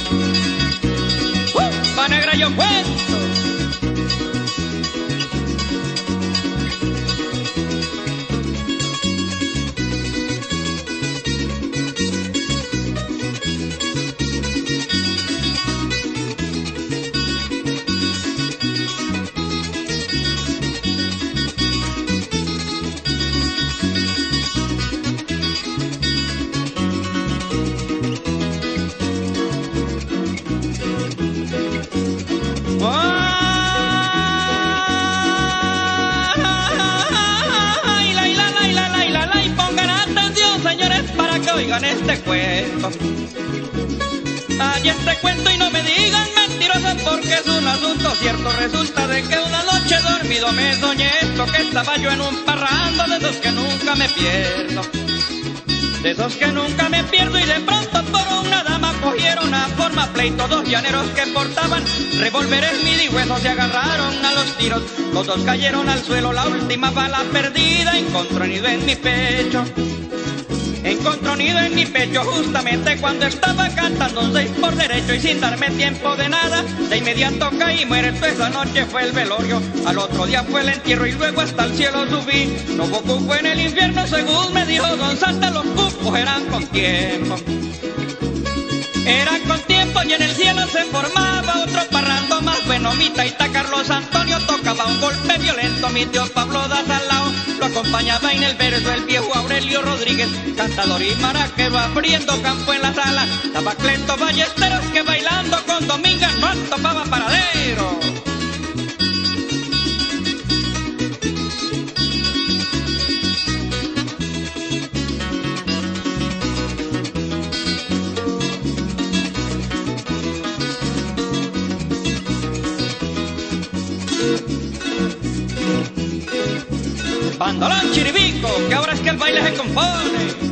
Pa' negra yo cuento. Oigan este cuento. Ay, este cuento y no me digan mentirosos porque es un asunto cierto. Resulta de que una noche dormido me soñé esto, que estaba yo en un parrando de esos que nunca me pierdo. De esos que nunca me pierdo y de pronto por una dama cogieron a forma pleito dos llaneros que portaban revólveres midihuesos, se agarraron a los tiros. Los dos cayeron al suelo, la última bala perdida encontró nido en mi pecho. Encontró nido en mi pecho justamente cuando estaba cantando un 6 por derecho y sin darme tiempo de nada, de inmediato caí muerto. Esa noche fue el velorio, al otro día fue el entierro y luego hasta el cielo subí. No hubo cupo en el infierno según me dijo don Santa, los cupos eran con tiempo. Eran con tiempo y en el cielo se formaba otro parrando más bueno. Mi taita Carlos Antonio tocaba un golpe violento, mi tío Pablo Dazalao lo acompañaba en el verso, el viejo Aurelio Rodríguez, cantador y maraquero, abriendo campo en la sala. Estaba Cleto Ballesteros que bailando con Domingas no topaba paradero. Bandolón chiribico, que ahora es que el baile se compone.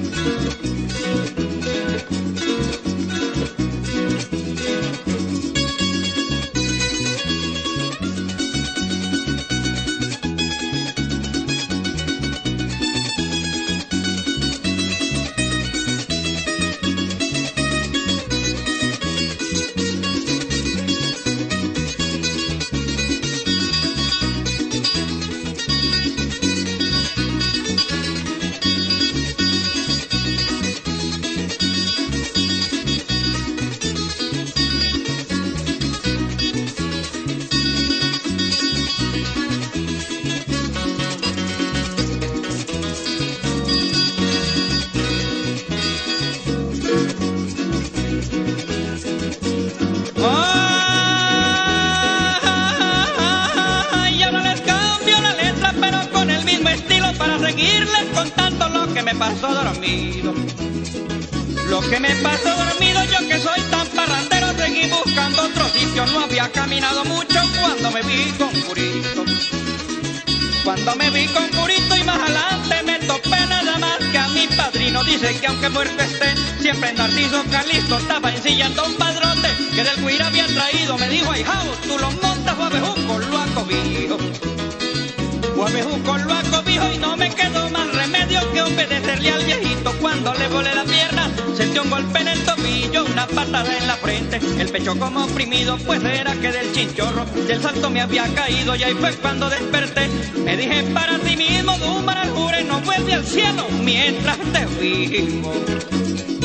Seguirles contando lo que me pasó dormido. Lo que me pasó dormido, yo que soy tan parrandero, seguí buscando otro sitio. No había caminado mucho cuando me vi con Curito. Cuando me vi con Curito y más adelante me topé nada más que a mi padrino. Dice que aunque muerto esté, siempre Narciso Calisto estaba ensillando un padrote que del Guira había traído. Me dijo, ay, jau, tú lo montas o a bejuco lo acobijo. O a bejuco lo acobijo y no me quedó más remedio que obedecerle al viejito. Cuando le volé la pierna, sentí un golpe en el tobillo, una patada en la frente, el pecho como oprimido, pues era que del chinchorro del salto me había caído. Y ahí fue cuando desperté, me dije para ti mismo, Dumar al jure, no vuelve al cielo mientras te vivo.